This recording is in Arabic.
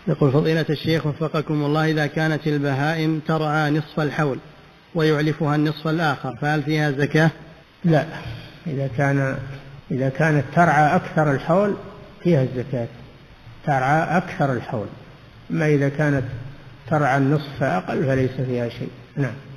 يقول فضيلة الشيخ وفقكم الله، إذا كانت البهائم ترعى نصف الحول ويعلفها النصف الآخر فهل فيها زكاة؟ لا، إذا كانت ترعى أكثر الحول فيها الزكاة، ترعى أكثر الحول. أما إذا كانت ترعى النصف فأقل فليس فيها شيء. نعم.